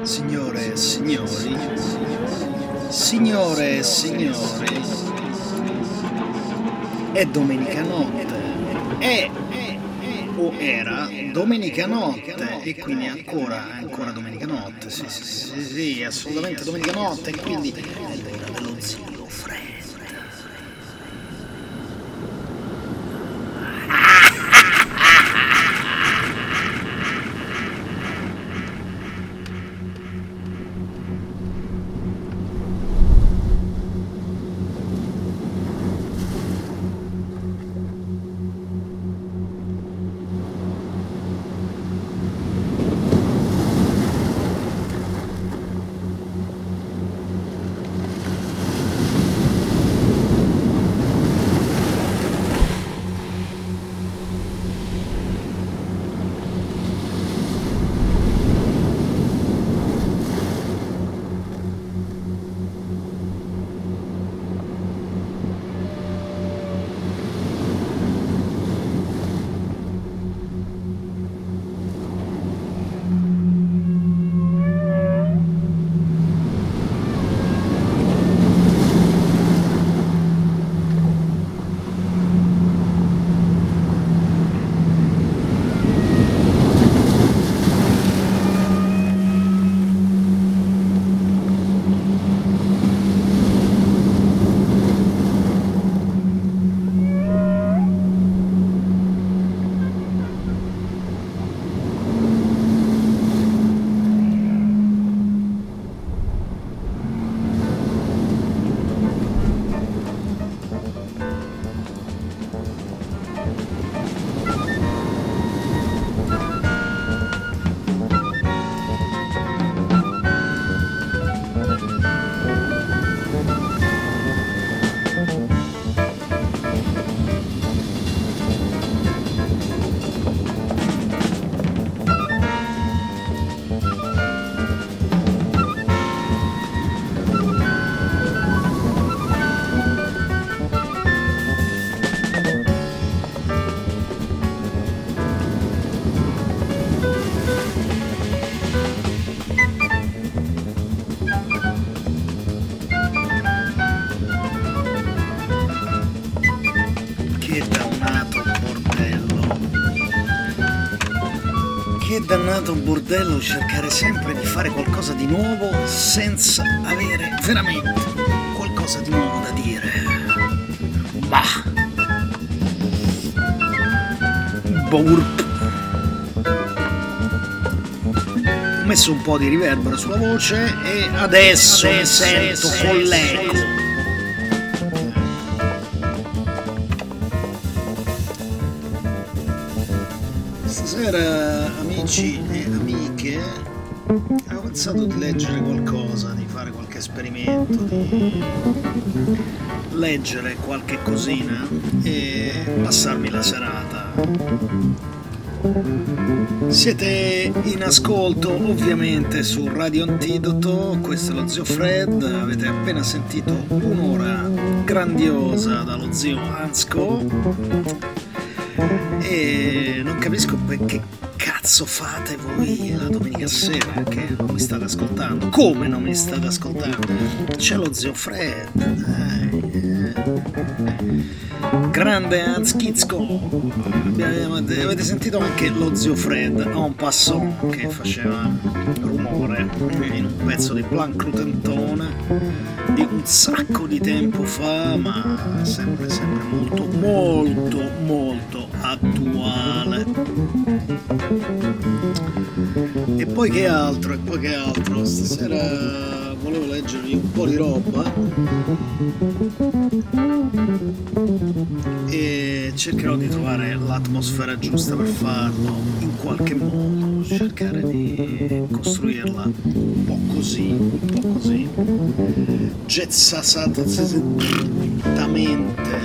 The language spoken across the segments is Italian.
Signore e signori, signore e signori, è domenica notte, o era domenica notte, e quindi ancora domenica notte, sì, assolutamente domenica notte, e quindi è l'ora dello zio Fred. Che dannato bordello cercare sempre di fare qualcosa di nuovo senza avere veramente qualcosa di nuovo da dire. Bah! Burp! Ho messo un po' di riverbero sulla voce e adesso mi sento con l'eco. Stasera, amici e amiche, ho pensato di leggere qualcosa, di fare qualche esperimento, di leggere qualche cosina e passarmi la serata. Siete in ascolto ovviamente su Radio Antidoto, questo è lo zio Fred, avete appena sentito un'ora grandiosa dallo zio Ansco. E non capisco perché cazzo fate voi la domenica sera che non mi state ascoltando. Come non mi state ascoltando? C'è lo zio Fred, grande Hans Kitzko. Avete sentito anche lo zio Fred en passant che faceva rumore in un pezzo di Blanc Crutentone di un sacco di tempo fa, ma sempre molto attuale. E poi che altro? Stasera volevo leggervi un po' di roba e cercherò di trovare l'atmosfera giusta per farlo in qualche modo, cercare di costruirla un po' così, gettamente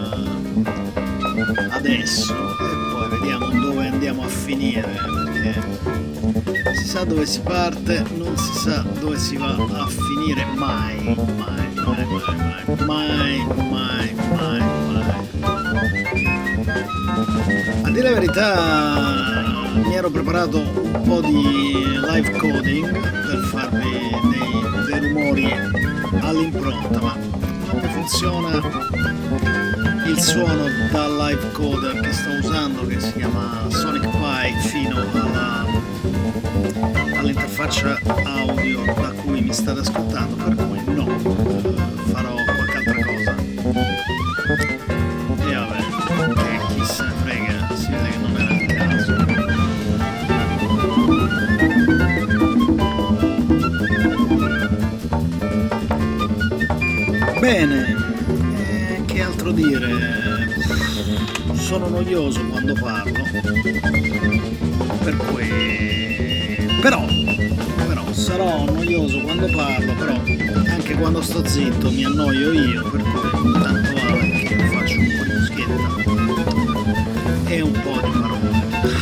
adesso, e poi vediamo dove andiamo a finire, perché si sa dove si parte, non si sa dove si va a finire mai. A dire la verità, mi ero preparato un po' di live coding per farvi dei rumori all'impronta, ma non mi funziona il suono dal live coder che sto usando, che si chiama Sonic Pi, fino all'interfaccia audio da cui mi state ascoltando, per cui no, farò qualche altra cosa. E vabbè, che chi se ne frega, si vede che non era il caso. Bene, che altro dire? Sono noioso quando parlo, per cui però sarò noioso quando parlo, però anche quando sto zitto mi annoio io, per cui tanto vale che faccio un po' di musichetta e un po' di parole.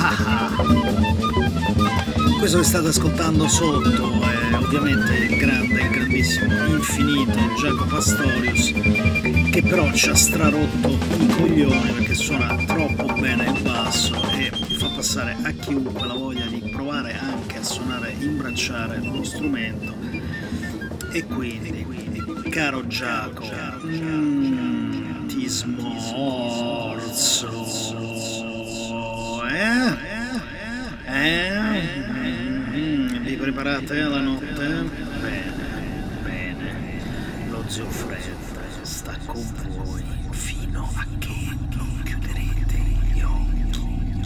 Questo che state ascoltando sotto è ovviamente il grandissimo, infinito Jaco Pastorius, che però ci ha strarotto i coglioni perché suona troppo bene il basso e fa passare a chiunque la voglia di provare anche a suonare, imbracciare lo strumento. E quindi caro Jaco, ti smorzo, vi preparate alla notte? Bene, lo Zio Fred sta con voi fino a che non chiuderete gli occhi.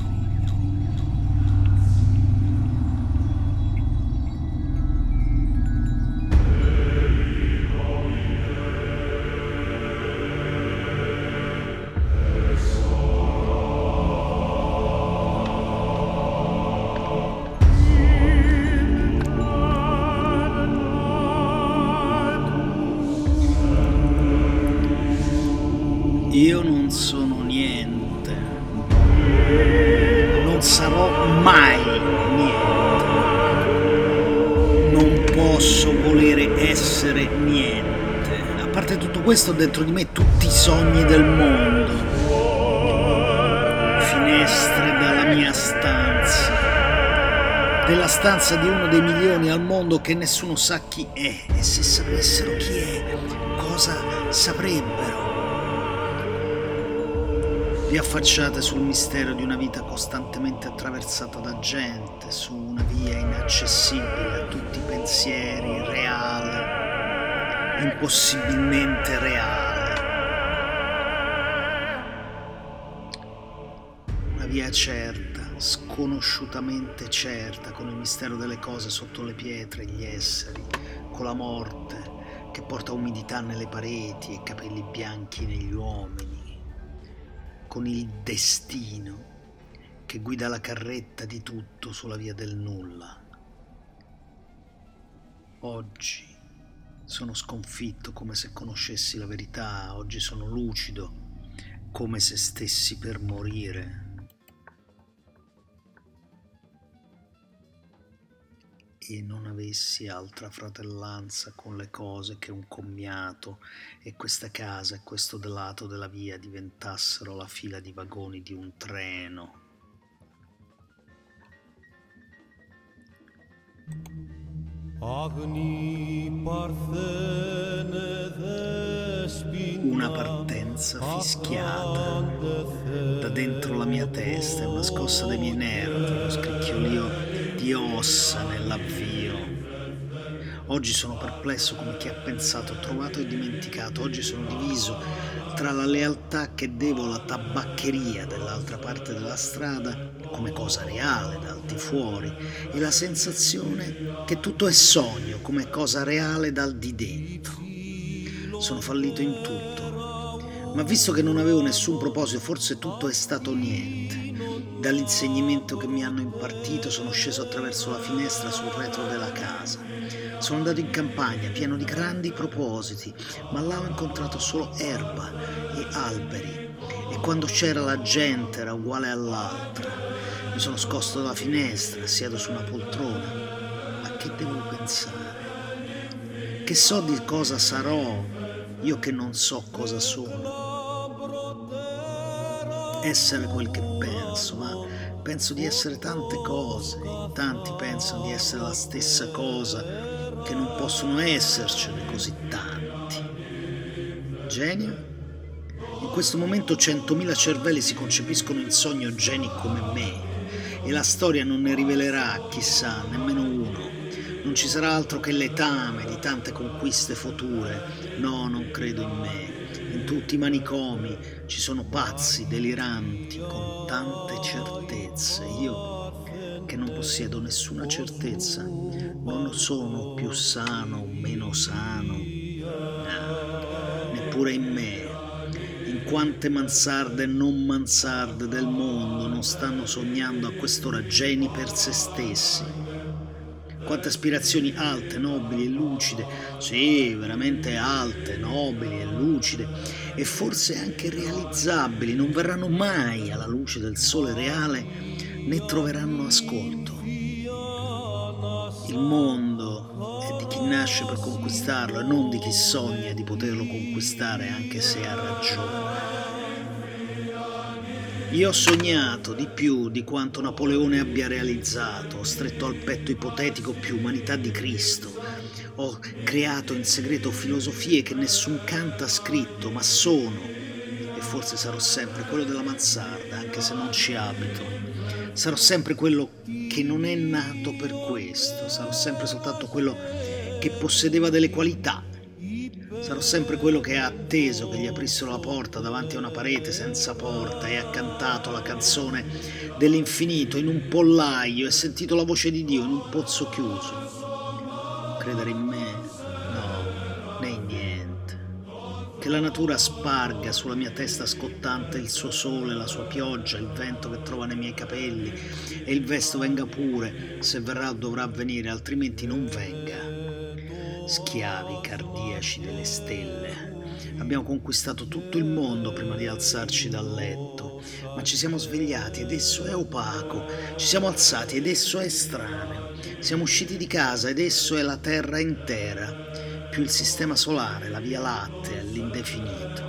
Io non sono niente, non sarò mai niente, non posso volere essere niente. A parte tutto questo, dentro di me tutti i sogni del mondo, finestre dalla mia stanza, della stanza di uno dei milioni al mondo che nessuno sa chi è, e se sapessero chi è, cosa saprebbero? Vi affacciate sul mistero di una vita costantemente attraversata da gente, su una via inaccessibile a tutti i pensieri, reale, impossibilmente reale. Una via certa, sconosciutamente certa, con il mistero delle cose sotto le pietre, gli esseri, con la morte che porta umidità nelle pareti e capelli bianchi negli uomini, con il destino che guida la carretta di tutto sulla via del nulla. Oggi sono sconfitto come se conoscessi la verità, oggi sono lucido come se stessi per morire. E non avessi altra fratellanza con le cose che un commiato e questa casa e questo lato della via diventassero la fila di vagoni di un treno. Una partenza fischiata da dentro la mia testa, una scossa dei miei nervi, uno scricchiolio di ossa nell'avvio. Oggi sono perplesso come chi ha pensato, trovato e dimenticato. Oggi sono diviso tra la lealtà che devo alla tabaccheria dall'altra parte della strada come cosa reale da al di fuori e la sensazione che tutto è sogno come cosa reale dal di dentro. Sono fallito in tutto, ma visto che non avevo nessun proposito, forse tutto è stato niente. Dall'insegnamento che mi hanno impartito sono sceso attraverso la finestra sul retro della casa. Sono andato in campagna pieno di grandi propositi, ma là ho incontrato solo erba e alberi, e quando c'era la gente era uguale all'altra. Mi sono scosto dalla finestra, siedo su una poltrona. Ma che devo pensare? Che so di cosa sarò, io che non so cosa sono. essere quel che penso, ma penso di essere tante cose, in tanti pensano di essere la stessa cosa, che non possono essercene così tanti. Genio? In questo momento 100.000 cervelli si concepiscono in sogno geni come me, e la storia non ne rivelerà, chissà, nemmeno uno. Non ci sarà altro che letame di tante conquiste future. No, non credo in me. In tutti i manicomi ci sono pazzi, deliranti, con tante certezze. Io, che non possiedo nessuna certezza, non sono più sano o meno sano. No, neppure in me. In quante mansarde e non mansarde del mondo non stanno sognando a quest'ora geni per se stessi? Quante aspirazioni alte, nobili e lucide, sì, veramente alte, nobili e lucide, e forse anche realizzabili, non verranno mai alla luce del sole reale né troveranno ascolto. Il mondo è di chi nasce per conquistarlo e non di chi sogna di poterlo conquistare anche se ha ragione. Io ho sognato di più di quanto Napoleone abbia realizzato, ho stretto al petto ipotetico più umanità di Cristo, ho creato in segreto filosofie che nessun Kant ha scritto, ma sono, e forse sarò sempre quello della mansarda, anche se non ci abito. Sarò sempre quello che non è nato per questo, sarò sempre soltanto quello che possedeva delle qualità. Sarò sempre quello che ha atteso che gli aprissero la porta davanti a una parete senza porta e ha cantato la canzone dell'infinito in un pollaio e sentito la voce di Dio in un pozzo chiuso. Credere in me? No, né in niente. Che la natura sparga sulla mia testa scottante il suo sole, la sua pioggia, il vento che trova nei miei capelli, e il vesto venga pure, se verrà dovrà venire, altrimenti non venga. Schiavi cardiaci delle stelle. Abbiamo conquistato tutto il mondo prima di alzarci dal letto, ma ci siamo svegliati ed esso è opaco, ci siamo alzati ed esso è estraneo, siamo usciti di casa ed esso è la terra intera, più il sistema solare, la via lattea, l'indefinito.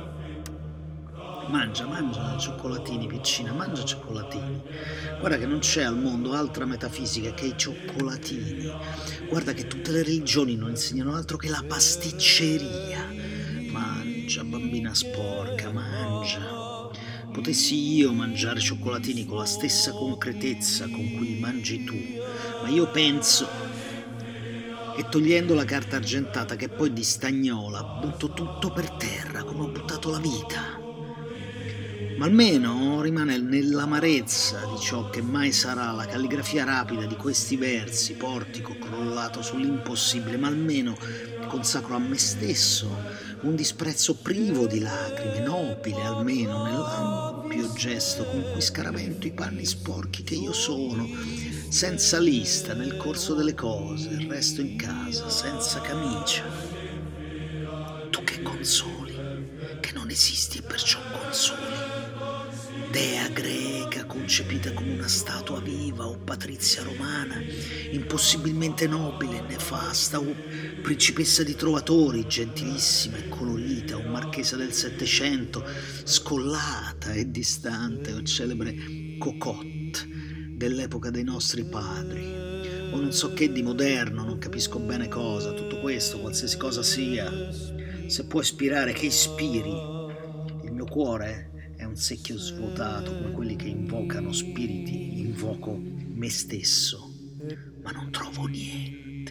Mangia cioccolatini, piccina, mangia cioccolatini. Guarda che non c'è al mondo altra metafisica che i cioccolatini. Guarda che tutte le religioni non insegnano altro che la pasticceria. Mangia, bambina sporca, mangia. Potessi io mangiare cioccolatini con la stessa concretezza con cui li mangi tu, ma io penso, e togliendo la carta argentata che poi di stagnola butto tutto per terra come ho buttato la vita. Ma almeno rimane nell'amarezza di ciò che mai sarà la calligrafia rapida di questi versi, portico crollato sull'impossibile, ma almeno consacro a me stesso un disprezzo privo di lacrime, nobile almeno nell'ampio gesto con cui scaravento i panni sporchi che io sono, senza lista nel corso delle cose, resto in casa senza camicia. Tu che consoli, che non esisti e perciò consoli. Dea greca concepita come una statua viva o patrizia romana, impossibilmente nobile e nefasta, o principessa di trovatori, gentilissima e colorita, o marchesa del Settecento, scollata e distante, o celebre cocotte dell'epoca dei nostri padri, o non so che di moderno, non capisco bene cosa, tutto questo, qualsiasi cosa sia, se può ispirare, che ispiri. Il mio cuore è un secchio svuotato come quelli che invocano spiriti, invoco me stesso, ma non trovo niente.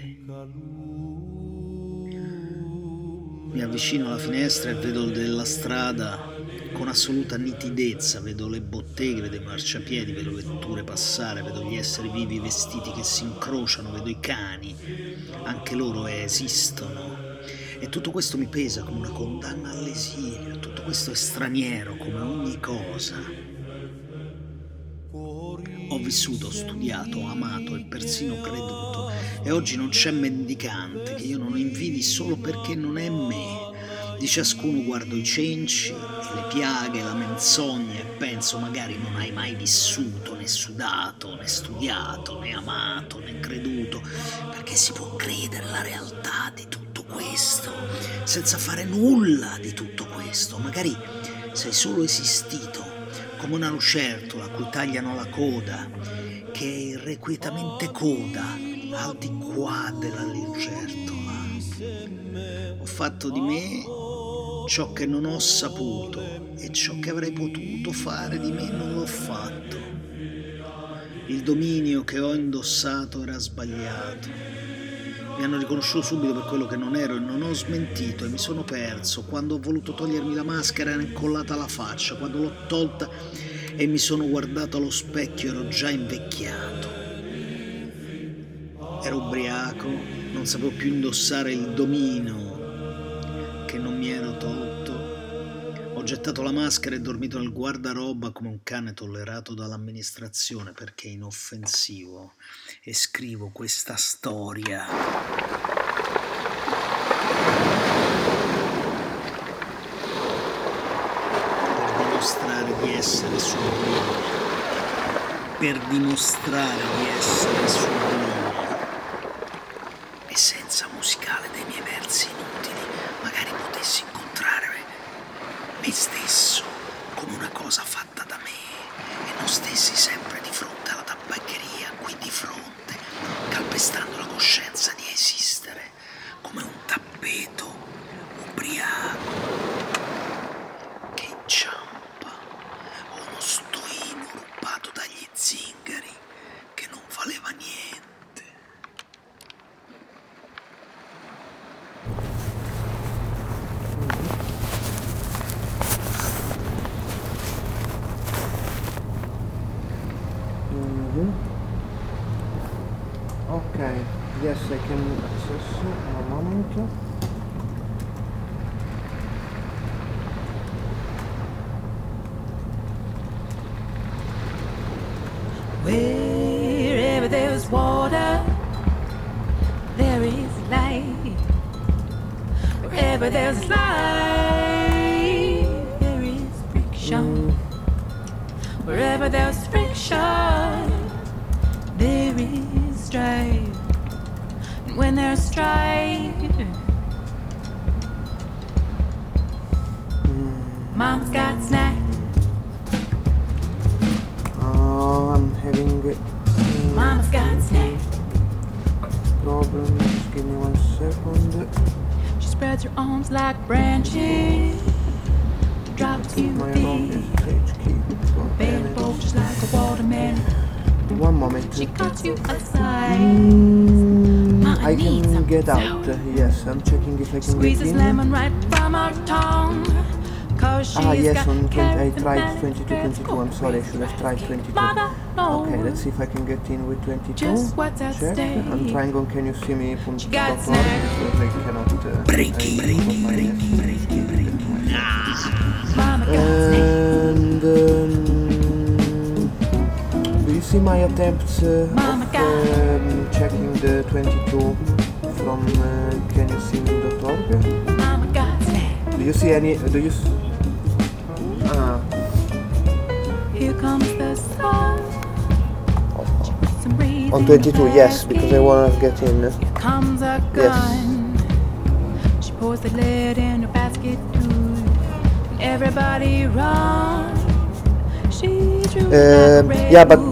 Mi avvicino alla finestra e vedo della strada con assoluta nitidezza, vedo le botteghe, vedo i marciapiedi, vedo vetture passare, vedo gli esseri vivi vestiti che si incrociano, vedo i cani, anche loro esistono. E tutto questo mi pesa come una condanna all'esilio, tutto questo è straniero come ogni cosa. Ho vissuto, ho studiato, ho amato e persino creduto, e oggi non c'è mendicante che io non invidi solo perché non è me. Di ciascuno guardo i cenci e le piaghe, la menzogna e penso magari non hai mai vissuto, né sudato, né studiato, né amato, né creduto, perché si può credere alla realtà di tutto questo senza fare nulla di tutto questo. Magari sei solo esistito come una lucertola a cui tagliano la coda, che è irrequietamente coda al di qua della lucertola. Ho fatto di me ciò che non ho saputo e ciò che avrei potuto fare di me non l'ho fatto. Il dominio che ho indossato era sbagliato. Mi hanno riconosciuto subito per quello che non ero e non ho smentito e mi sono perso. Quando ho voluto togliermi la maschera era incollata alla faccia, quando l'ho tolta e mi sono guardato allo specchio ero già invecchiato. Ero ubriaco, non sapevo più indossare il domino che non mi ero tolto. Ho gettato la maschera e dormito nel guardaroba come un cane tollerato dall'amministrazione perché è inoffensivo e scrivo questa storia. Per dimostrare di essere sublime. Per dimostrare di essere sublime. Essenza musicale dei miei versi inutili, magari potessi incontrare me stesso come una cosa fatta da me e non stessi sempre di fronte alla tabaccheria, qui di fronte, calpestando la coscienza di esistere come un tappeto ubriaco che inciampa o uno stoino rubato dagli zingari che non valeva niente. Okay, yes, I can access a moment. Wherever there's water, there is life. Wherever there's life, there is friction. Wherever there's friction, there is strife. And when there's strife, Mom's got snacks. I'm having Mama's got snacks. problem. Just give me 1 second. She spreads her arms like branches. Drops you My feet. wrong is HQ. Available just like a watermelon. 1 moment. She cuts you aside. I can get out. Yes, I'm checking if I can get Squeezes in. lemon right from her tongue. Cause she's Yes, got on 20, I carrots and tried melons, 22. I'm sorry, I should have tried 22. Mother knows Okay, let's see if I can get in with 22. just what's at Check. stake. I'm trying on Can You See Me from She got .org snacks. because I cannot Breaking. Mama got And do you see my attempts of checking the 22 from canyousee.org? Mama got snacks. Do you see any? Do you? Here comes the sun. She puts some breeze On in 22, the yes, because I wanna get in. Here comes a gun. She pours the lead in her basket food. And everybody runs. She drew Yeah, but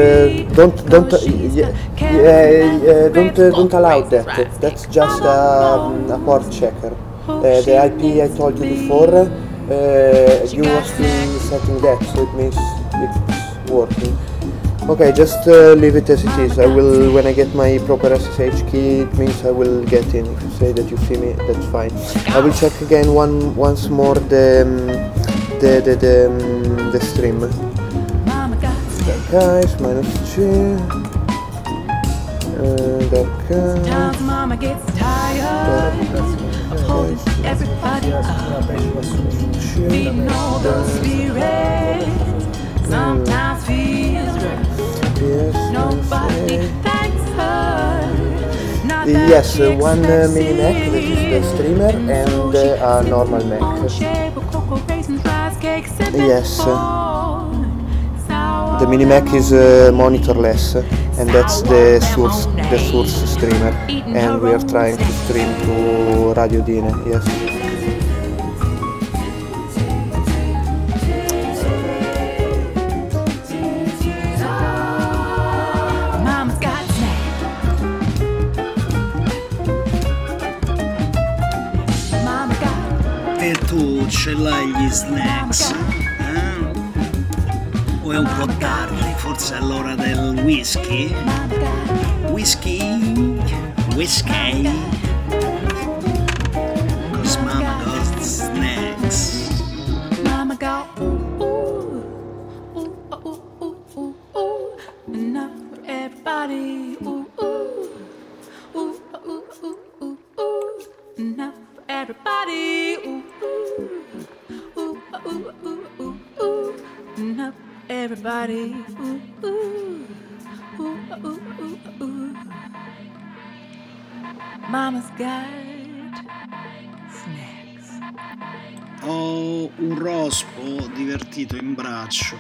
don't allow that. That's just a port checker. The IP I told you before, you are still setting that, so it means it's working. Okay, just leave it as it is. I will, when I get my proper SSH key, it means I will get in. If you say that you see me, that's fine. I will check again once more the stream. Guys, -G. Sometimes Mama gets tired of holding everybody up, feeding all those spirits. Sometimes feels rough. Nobody thanks her. Not that Yes, she one expects mini Mac, that is the it. streamer, and a normal Mac. Yes. The mini Mac is monitorless, and that's the source streamer, and we are trying to stream to Radio Dine. Yes. ce l'hai gli snacks? O è un po' tardi, forse è l'ora del whisky? Whisky? Whiskey? Cause mama got snacks. Mama got ooh, ooh, ooh, ooh, ooh, ooh, enough for everybody. Ooh, ooh, ooh, ooh, ooh, ooh, ooh, enough for everybody. Ooh, ooh, ooh, ooh, ooh, ooh, ooh, enough for everybody. Ooh, ooh, ooh, ooh, ooh, ooh. Mama's got snacks. Ho un rospo divertito in braccio.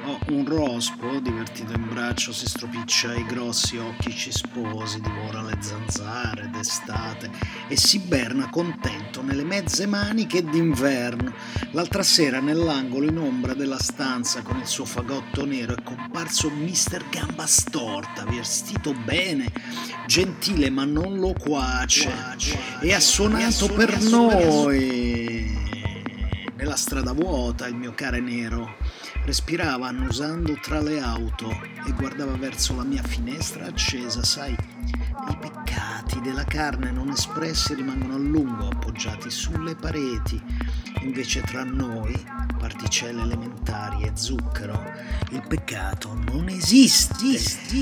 Si stropiccia i grossi occhi cisposi, divora le zanzare d'estate e si berna contento nelle mezze maniche d'inverno. L'altra sera nell'angolo in ombra della stanza con il suo fagotto nero è comparso Mr. Gamba Storta, vestito bene, gentile ma non loquace, e ha suonato per noi. Nella strada vuota il mio care nero respirava annusando tra le auto e guardava verso la mia finestra accesa, sai, i peccati della carne non espressi rimangono a lungo appoggiati sulle pareti, invece tra noi, particelle elementari e zucchero, il peccato non esiste.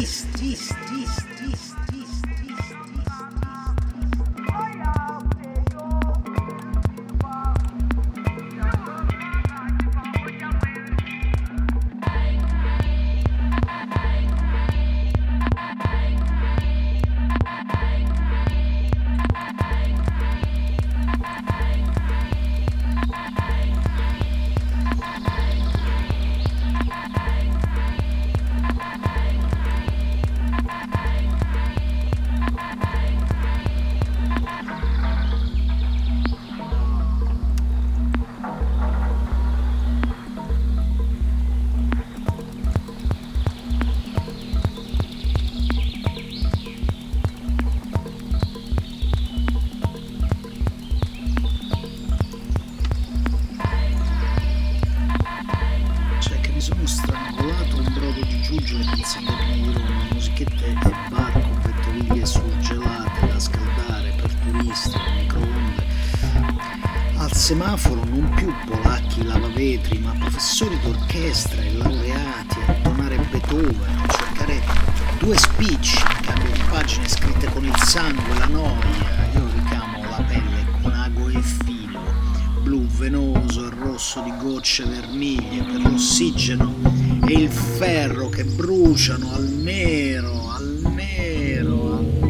Semaforo non più polacchi lavavetri, ma professori d'orchestra e laureati a intonare Beethoven, a cercare due spicci in cambio di pagine scritte con il sangue, la noia. Io ricamo la pelle con ago e filo, blu venoso e rosso di gocce vermiglie per l'ossigeno e il ferro che bruciano al nero, al nero, al nero.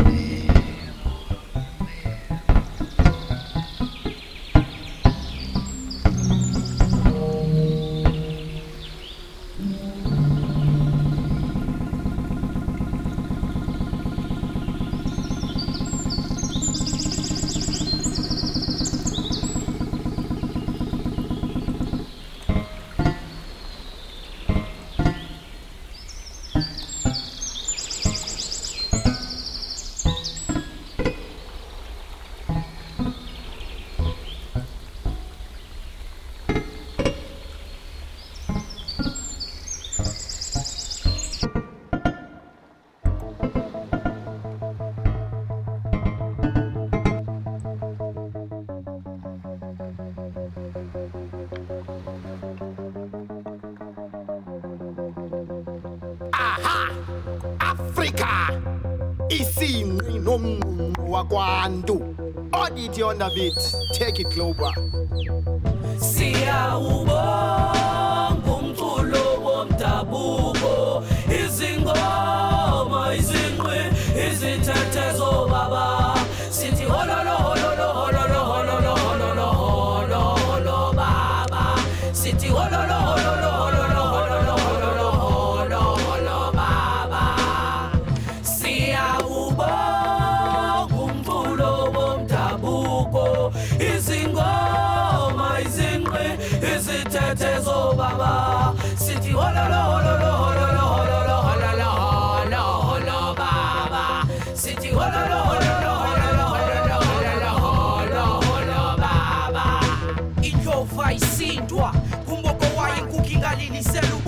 Africa isini nomnqumo wakwantu audit on the beat, take it global. Siyawubonga umculo womdabuko, izingoma izinqwe izithethe baba, sithi hololo hololo hololo hololo hololo hololo hololo baba, sithi hololo hololo hololo hololo hololo hololo hololo baba. Siyawubonga umculo womdabuko, izingoma izinqwe izithethe baba, sithi hololo hololo hololo hololo hololo hololo hololo baba, sithi hololo hololo hololo hololo hololo hololo hololo baba. In your fire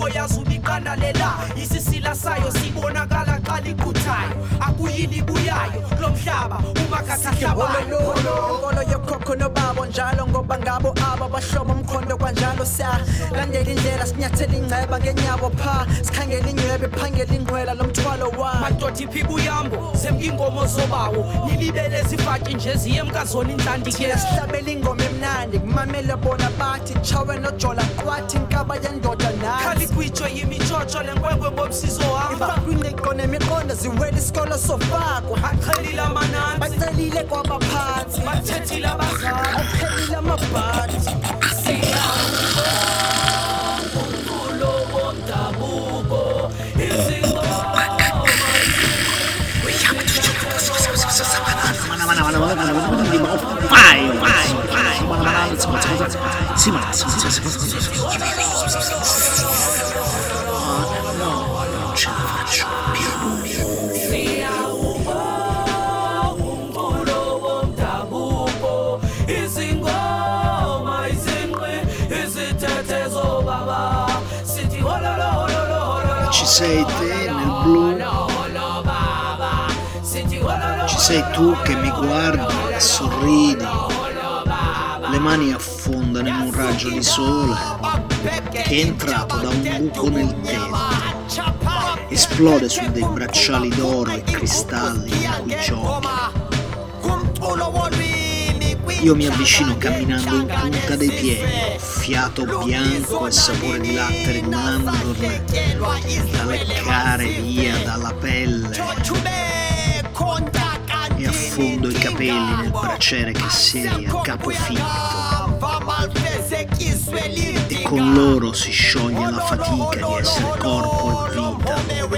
yazubikana lela isisila sayo sibonakala xa likhuthayo akuyini buyayo lo mhlaba umakathahlabayo Ngolo yokhokho nobabo njalo ngoba ngabo aba bahlobo umkhondo kwanjalo landela indlela sinyathela ingceba ngenyawo pha sikhangela ingcebe phangela ingqwela lomthwalo wa madoda iphiku yambo semkingomo zobawo nilibele zifatshi nje ziye emkazona inhlandi ke sihlabela ingoma emnandi kumamele bona bathi chawe nojola kwathi inkaba yendoda nathi khali kwitshwe yimitshotsho lenkwenkwe ngomsizo hamba ifakwinqiko nemiqondo ziwela isikolo sofakwa aqhelile amananzi bacelile kwabaphansi bathethile abazali aphelile amabhadi umculo womdabuko izingoma Ci sei te nel blu, ci sei tu che mi guardi, sorridi, le mani affondano in un raggio di sole che è entrato da un buco nel tetto, esplode su dei bracciali d'oro e cristalli in cui giochi. Io mi avvicino camminando in punta dei piedi, fiato bianco e sapore di latte di mandorle da leccare via dalla pelle, e affondo i capelli nel braciere che siedi a capo finto, e con loro si scioglie la fatica di essere corpo e vita.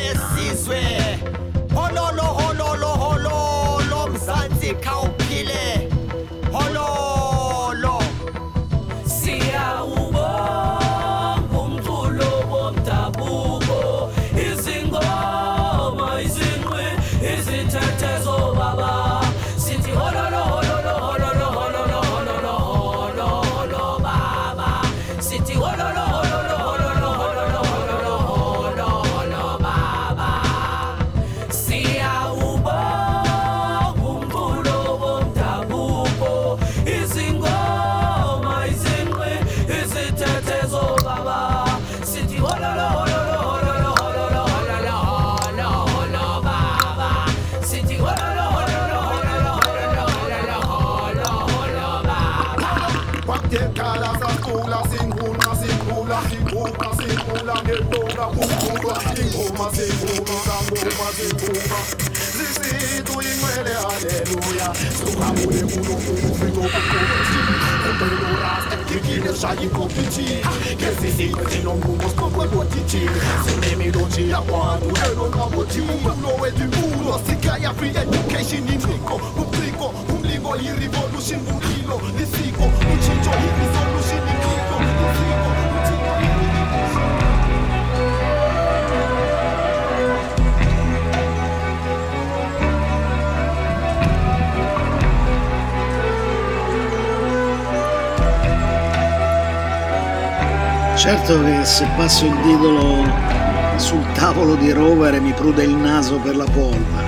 Certo che se passo il didolo sul tavolo di rovere mi prude il naso per la polvere.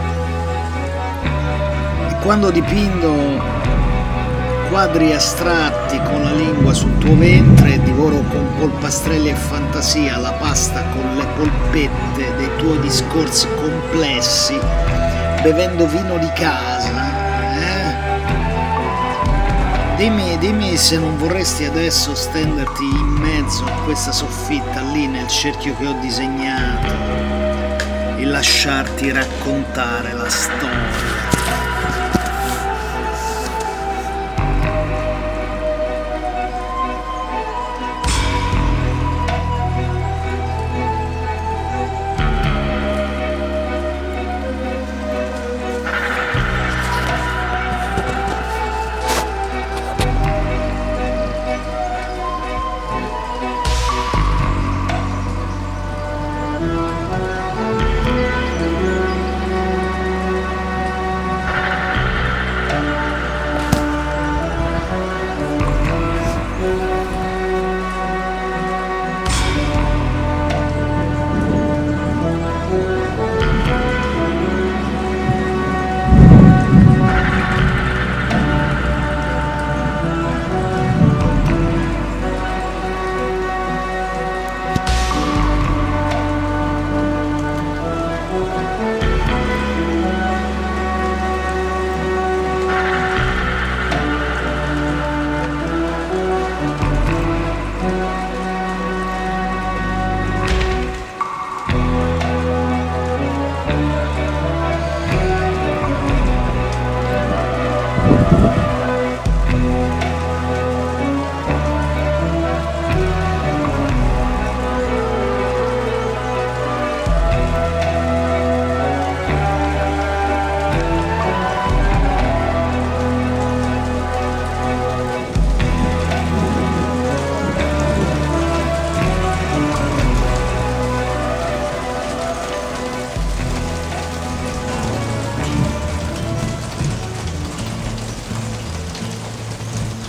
E quando dipingo quadri astratti con la lingua sul tuo ventre, divoro con polpastrelli e fantasia la pasta con le polpette dei tuoi discorsi complessi, bevendo vino di casa. Dimmi se non vorresti adesso stenderti in mezzo a questa soffitta lì nel cerchio che ho disegnato e lasciarti raccontare la storia.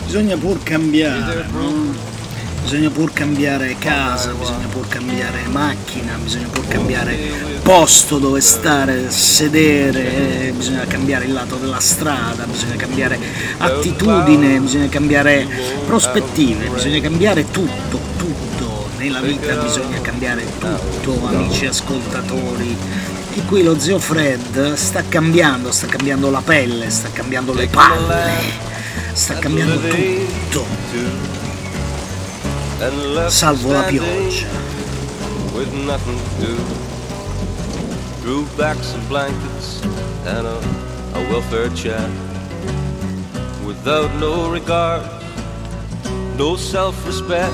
Bisogna pur cambiare, no? Bisogna pur cambiare casa, bisogna pur cambiare macchina, bisogna pur cambiare posto dove stare, sedere, bisogna cambiare il lato della strada, bisogna cambiare attitudine, bisogna cambiare prospettive, bisogna cambiare tutto, tutto. Nella vita bisogna cambiare tutto, amici ascoltatori. E qui lo zio Fred sta cambiando la pelle, sta cambiando le palle, sta cambiando tutto. Salvo la pioggia. With nothing to do, drew back some blankets and a welfare check. Without no regard, no self-respect,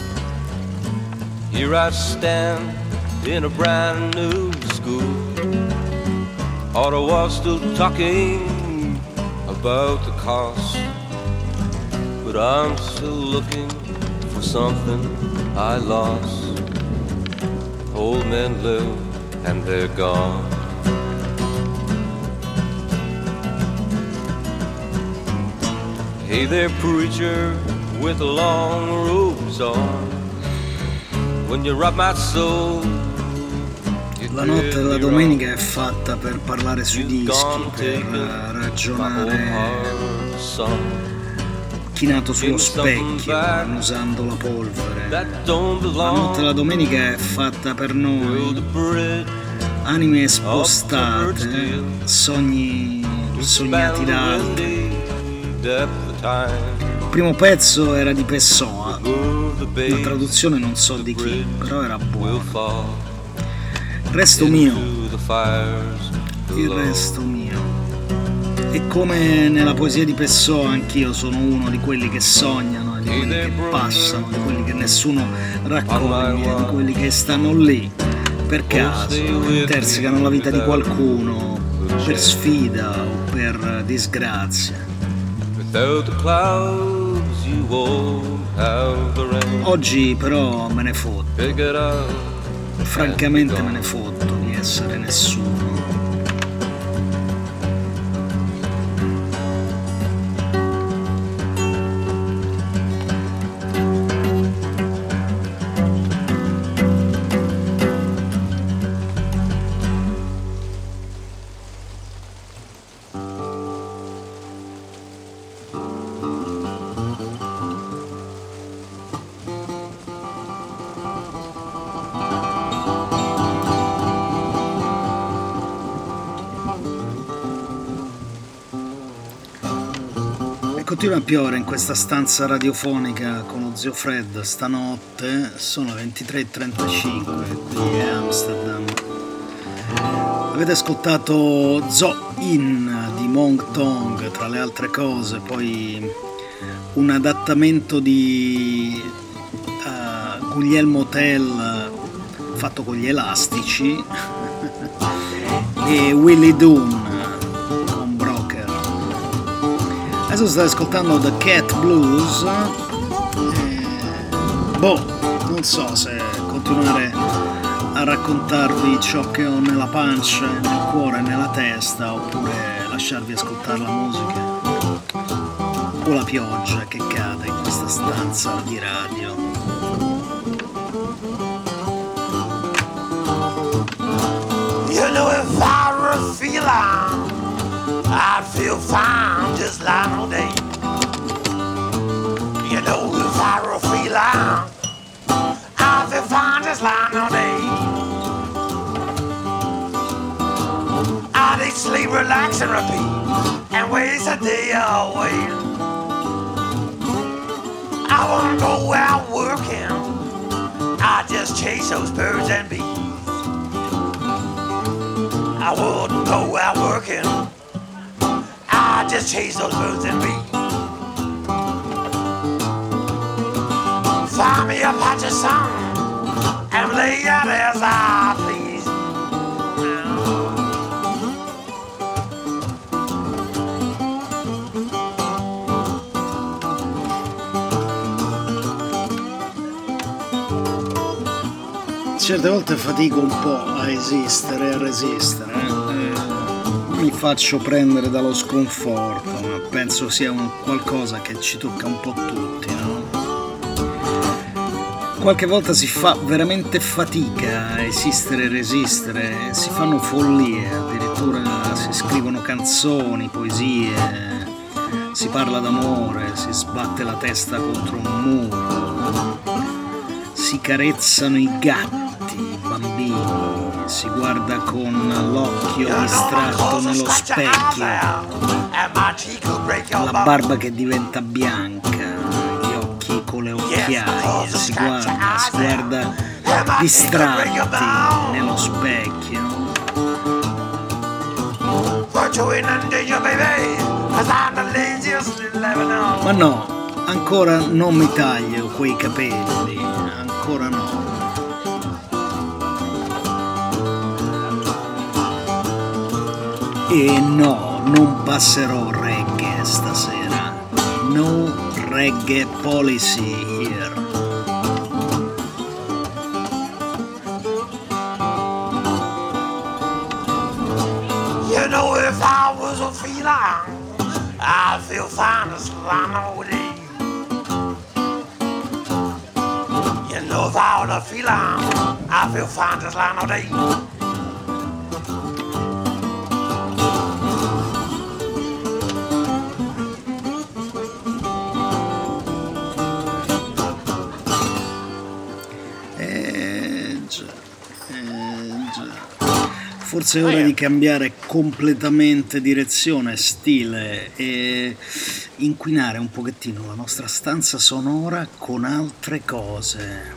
here I stand in a brand new school. Ottawa still talking about the cost, but I'm still looking for something I lost. Old men live and they're gone. Hey there, preacher with long robes on. When you rub my soul, la notte della domenica è fatta per parlare sui dischi, per ragionare chinato sullo specchio, annusando la polvere. La notte della domenica è fatta per noi, anime spostate, sogni sognati da altri. Il primo pezzo era di Pessoa, la traduzione non so di chi, però era buono. Il resto mio, il resto mio. E come nella poesia di Pessoa, anch'io sono uno di quelli che sognano, di quelli che passano, di quelli che nessuno raccoglie, di quelli che stanno lì per caso, intersecano la vita di qualcuno per sfida o per disgrazia. Oggi però me ne fotto, francamente me ne fotto di essere nessuno. Continua a piovere in questa stanza radiofonica con lo zio Fred. Stanotte sono le 23:35 di Amsterdam. Avete ascoltato Zo In di Mong Tong, tra le altre cose, poi un adattamento di Guglielmo Tell fatto con gli elastici e Willie Doon. Adesso state ascoltando The Cat Blues. Non so se continuare a raccontarvi ciò che ho nella pancia, nel cuore e nella testa, oppure lasciarvi ascoltare la musica o la pioggia che cade in questa stanza di radio. You know, if I were a feline, I'd feel fine just like all day. You know, if I were a feline, I'd feel fine just like all day. I'd eat, sleep, relax, and repeat, and waste a day away. I wouldn't go out working, I'd just chase those birds and bees. I wouldn't go out working, I just chase those birds and bees. Find me a patch of sun and lay out as I please. Certe volte fatico un po' a esistere, a resistere. mi faccio prendere dallo sconforto, ma penso sia qualcosa che ci tocca un po' tutti, no? Qualche volta si fa veramente fatica a esistere e resistere, si fanno follie, addirittura si scrivono canzoni, poesie, si parla d'amore, si sbatte la testa contro un muro, si carezzano i gatti, i bambini, si guarda con l'occhio distratto nello specchio, la barba che diventa bianca, gli occhi con le occhiaie, si guarda distratti nello specchio. Ma no, ancora non mi taglio quei capelli, ancora no. E no, non passerò reggae stasera. No reggae policy here. You know, if I was a feline, I feel fine as lying with you. You know, if I was a feline, I feel fine just lying with you. Forse è ora di cambiare completamente direzione, stile e inquinare un pochettino la nostra stanza sonora con altre cose,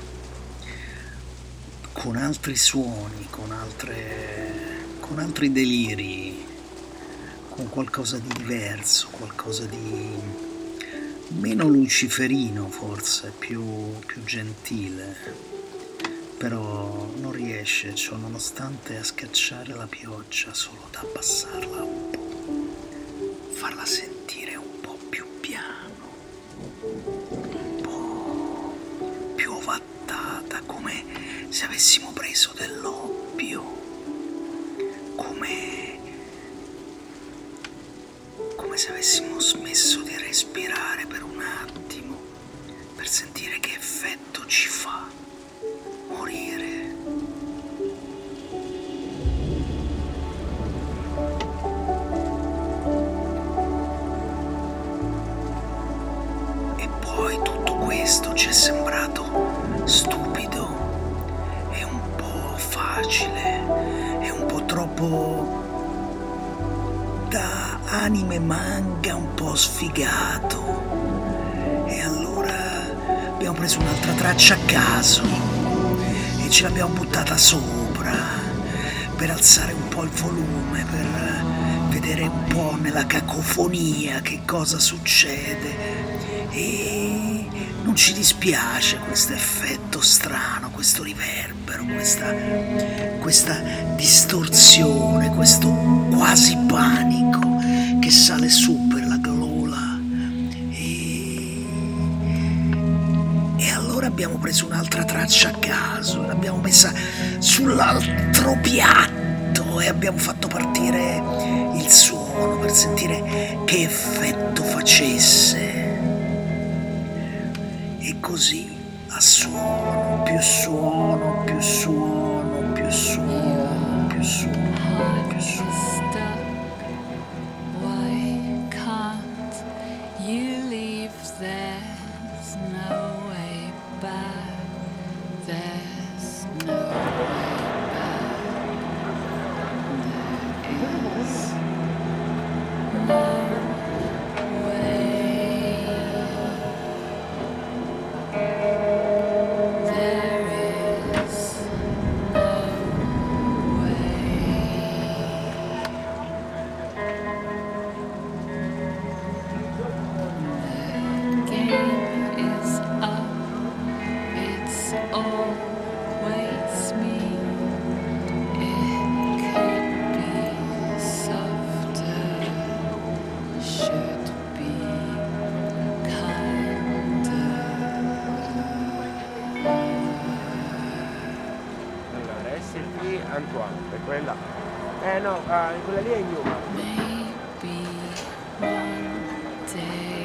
con altri suoni, con altri deliri, con qualcosa di diverso, qualcosa di meno luciferino, forse, più gentile. Però non riesce, ciò nonostante, a scacciare la pioggia, solo da abbassarla un po', farla sentire un po' più piano, un po' più ovattata, come se avessimo preso dell'oppio, come se avessimo smesso di respirare per un attimo, per sentire che effetto ci fa morire. E poi tutto questo ci è sembrato stupido e un po' facile e un po' troppo da anime manga, un po' sfigato. E allora abbiamo preso un'altra traccia a caso e ce l'abbiamo buttata sopra per alzare un po' il volume, per vedere un po' nella cacofonia che cosa succede. E non ci dispiace questo effetto strano, questo riverbero, questa distorsione, questo quasi panico che sale su per la gola. E allora abbiamo preso un'altra traccia a caso, l'abbiamo messa sull'altro piatto e abbiamo fatto partire il suono per sentire che effetto facesse. E così, a suono, più suono, più suono, più suono, più suono, più suono. Antoine, è quella. No, quella lì è in Newman. Maybe one day.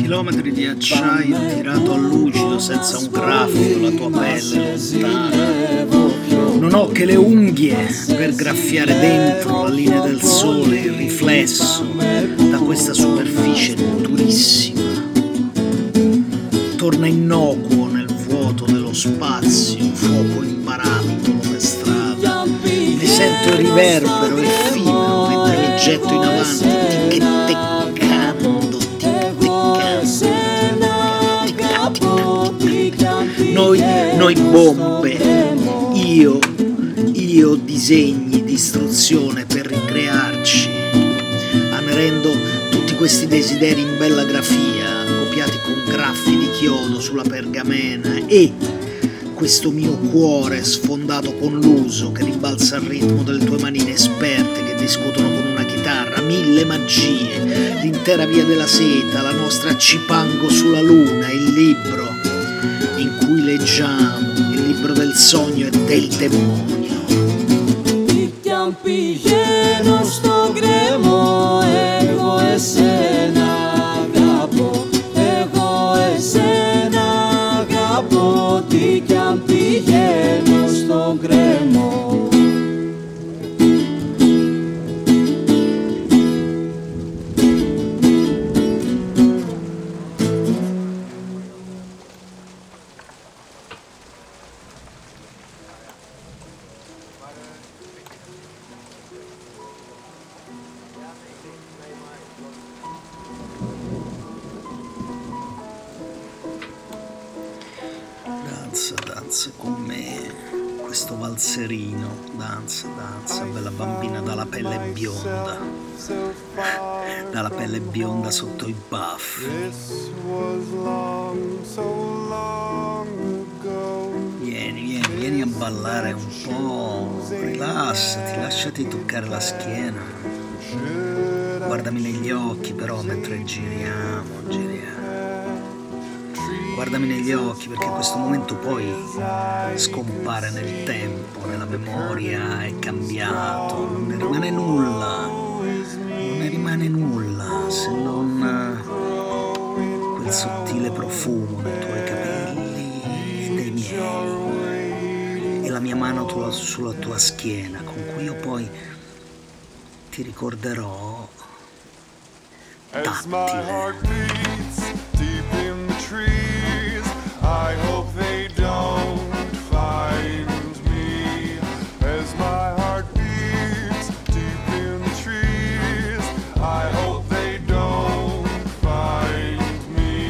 chilometri di acciaio tirato a lucido senza un graffio la tua pelle lontana. Non ho che le unghie per graffiare dentro la linea del sole, il riflesso da questa superficie durissima. Torna innocuo nel vuoto dello spazio, un fuoco imbarattolo per strada. Ne sento il riverbero effimero mentre mi getto in avanti, tic-teccando. Noi bombe, io disegni di istruzione per ricrearci, anerendo tutti questi desideri in bella grafia, copiati con graffi di chiodo sulla pergamena, e questo mio cuore sfondato con l'uso che ribalza al ritmo delle tue manine esperte che discutono con una chitarra, 1000 magie, l'intera via della seta, la nostra Cipango sulla luna, il libro in cui leggiamo, il libro del sogno e del demonio. Πηγαίνω στον κρεμό, εγώ εσένα αγαπώ, εγώ εσένα αγαπώ, τι κι αν πηγαίνω στον κρεμό. Danza con me, questo valzerino, danza, bella bambina dalla pelle bionda sotto i baffi. Vieni a ballare un po', rilassati, lasciati toccare la schiena, guardami negli occhi però mentre giriamo. Guardami negli occhi, perché questo momento poi scompare nel tempo, nella memoria, è cambiato, non ne rimane nulla se non quel sottile profumo dei tuoi capelli e dei miei, e la mia mano sulla tua schiena, con cui io poi ti ricorderò tattile. I hope they don't find me as my heart beats deep in the trees. I hope they don't find me.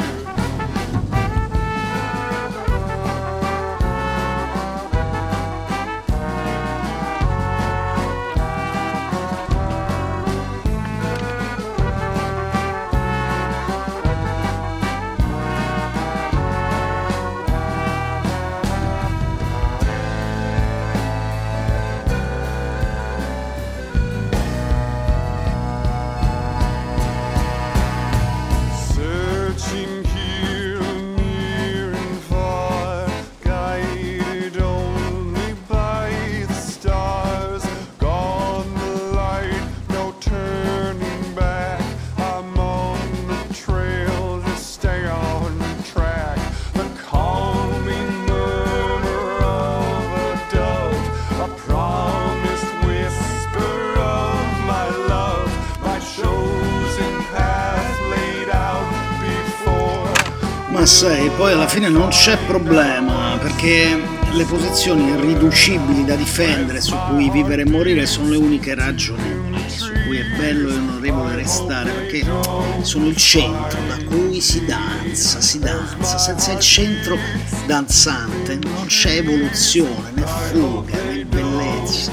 Ma sai, poi alla fine non c'è problema, perché le posizioni irriducibili da difendere su cui vivere e morire sono le uniche ragionevoli, su cui è bello e onorevole restare, perché sono il centro da cui si danza. Senza il centro danzante non c'è evoluzione, né fuga, né bellezza.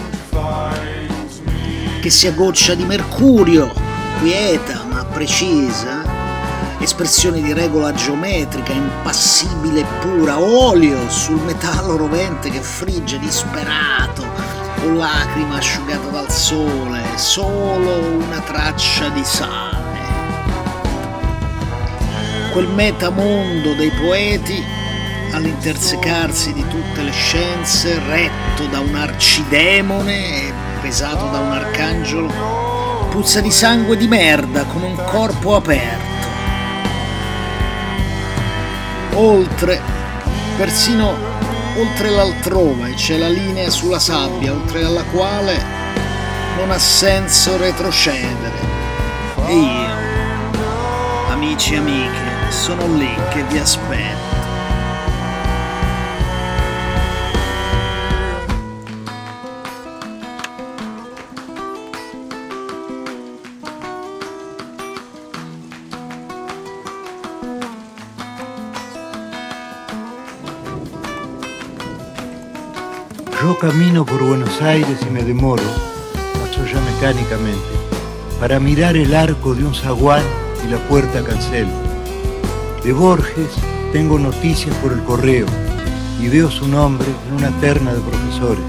Che sia goccia di mercurio, quieta ma precisa, espressione di regola geometrica, impassibile e pura, olio sul metallo rovente che frigge disperato, o lacrima asciugata dal sole, solo una traccia di sale. Quel metamondo dei poeti, all'intersecarsi di tutte le scienze, retto da un arcidemone e pesato da un arcangelo, puzza di sangue e di merda come un corpo aperto. oltre, persino oltre l'altrove c'è la linea sulla sabbia, oltre alla quale non ha senso retrocedere. E io, amici e amiche, sono lì che vi aspetto. Yo camino por Buenos Aires y me demoro, paso ya mecánicamente, para mirar el arco de un zaguán y la puerta cancel. De Borges tengo noticias por el correo y veo su nombre en una terna de profesores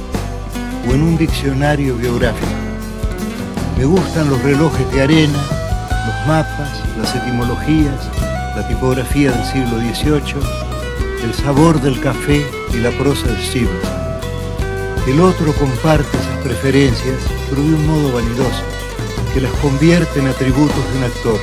o en un diccionario biográfico. Me gustan los relojes de arena, los mapas, las etimologías, la tipografía del siglo XVIII, el sabor del café y la prosa del siglo. El otro comparte esas preferencias, pero de un modo vanidoso, que las convierte en atributos de un actor.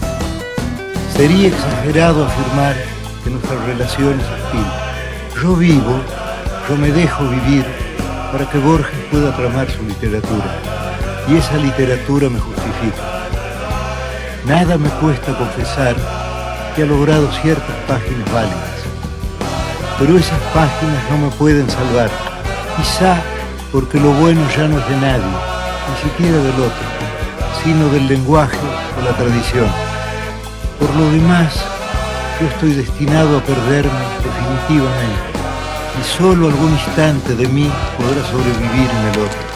Sería exagerado afirmar que nuestra relación es hostil. Yo vivo, yo me dejo vivir para que Borges pueda tramar su literatura, y esa literatura me justifica. Nada me cuesta confesar que ha logrado ciertas páginas válidas, pero esas páginas no me pueden salvar. Quizá porque lo bueno ya no es de nadie, ni siquiera del otro, sino del lenguaje o la tradición. Por lo demás, yo estoy destinado a perderme definitivamente, y solo algún instante de mí podrá sobrevivir en el otro.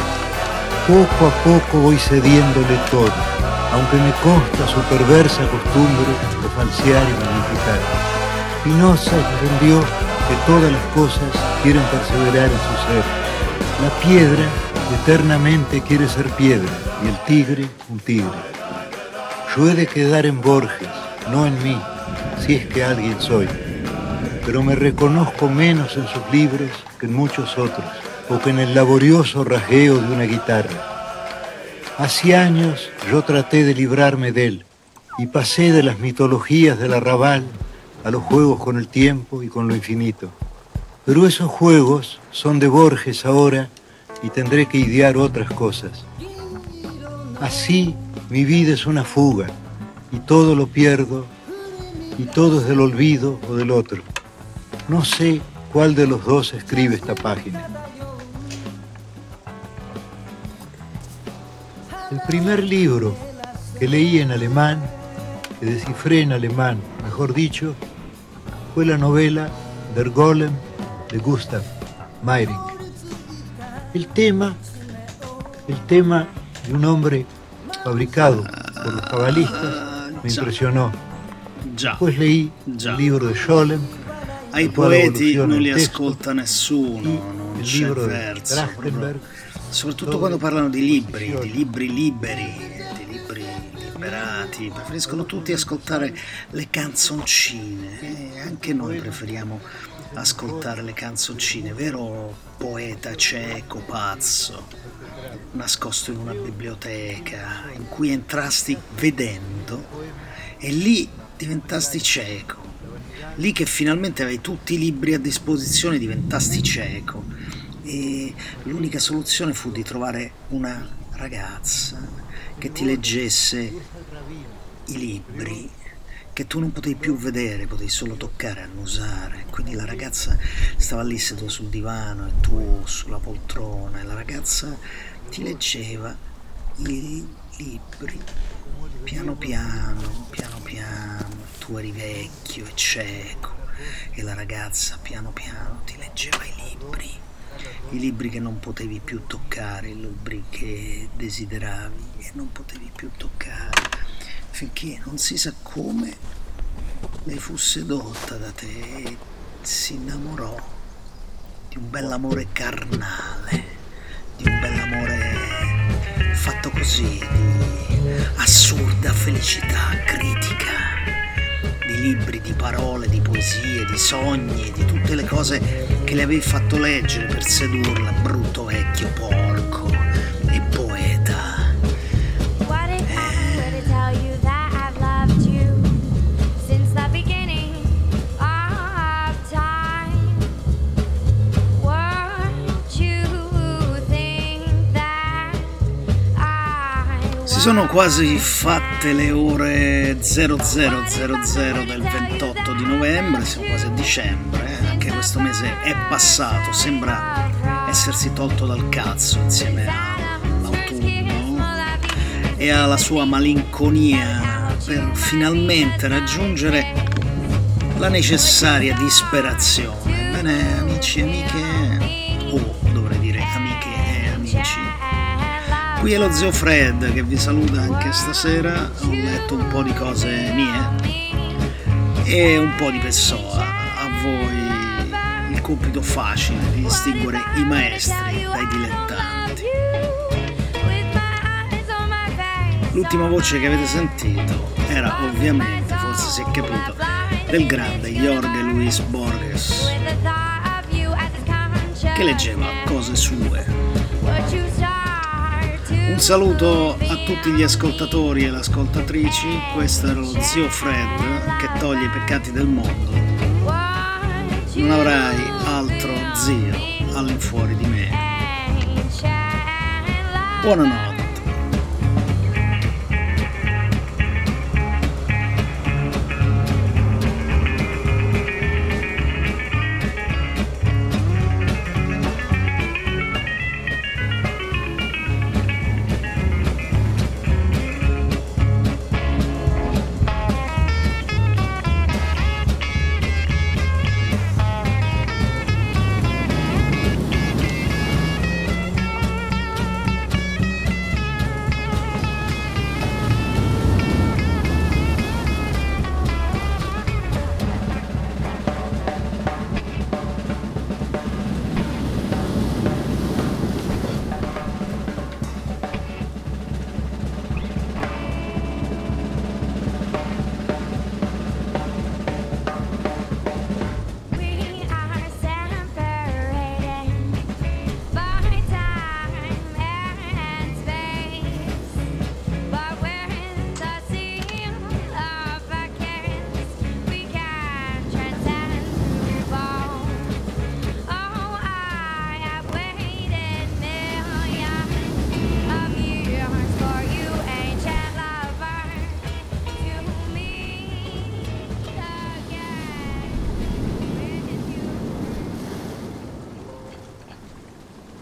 Poco a poco voy cediéndole todo, aunque me consta su perversa costumbre de falsear y magnificar. Spinoza defendió que todas las cosas quieren perseverar en su ser. La piedra eternamente quiere ser piedra y el tigre un tigre. Yo he de quedar en Borges, no en mí, si es que alguien soy. Pero me reconozco menos en sus libros que en muchos otros, o que en el laborioso rasgueo de una guitarra. Hace años yo traté de librarme de él y pasé de las mitologías del arrabal a los juegos con el tiempo y con lo infinito. Pero esos juegos son de Borges ahora y tendré que idear otras cosas. Así mi vida es una fuga y todo lo pierdo y todo es del olvido o del otro. No sé cuál de los dos escribe esta página. El primer libro que leí en alemán, que descifré en alemán, mejor dicho, fue la novela Der Golem de Gustav Meyrink. El tema de un hombre fabricado por los cabalistas me impresionó. Después leí il libro di Scholem. Ai poeti non li ascolta nessuno, non c'è verso. Soprattutto quando parlano di libri liberi, di libri liberati, preferiscono tutti ascoltare le canzoncine. E anche noi preferiamo ascoltare le canzoncine, vero poeta cieco, pazzo, nascosto in una biblioteca in cui entrasti vedendo e lì diventasti cieco, lì che finalmente avevi tutti i libri a disposizione diventasti cieco e l'unica soluzione fu di trovare una ragazza che ti leggesse i libri che tu non potevi più vedere, potevi solo toccare, annusare. Quindi la ragazza stava lì seduta sul divano e tu sulla poltrona e la ragazza ti leggeva i libri piano piano, tu eri vecchio e cieco e la ragazza piano piano ti leggeva i libri che non potevi più toccare, i libri che desideravi e non potevi più toccare, finché non si sa come lei fu sedotta da te e si innamorò di un bell'amore carnale, di un bell'amore fatto così, di assurda felicità critica, di libri, di parole, di poesie, di sogni, di tutte le cose che le avevi fatto leggere per sedurla, brutto vecchio porco e poeta. Si sono quasi fatte le ore 00:00 del 28 di novembre, siamo quasi a dicembre, anche questo mese è passato, sembra essersi tolto dal cazzo insieme all'autunno e alla sua malinconia per finalmente raggiungere la necessaria disperazione. Bene, amici e amiche, dovrei dire amiche e amici, qui è lo Zio Fred che vi saluta anche stasera. Ho letto un po' di cose mie e un po' di Pessoa. A voi il compito facile di distinguere i maestri dai dilettanti. L'ultima voce che avete sentito era ovviamente, forse si è capito, del grande Jorge Luis Borges, che leggeva cose sue. Un saluto a tutti gli ascoltatori e le ascoltatrici, questo era lo Zio Fred che toglie i peccati del mondo. Non avrai altro zio all'infuori di me. Buonanotte.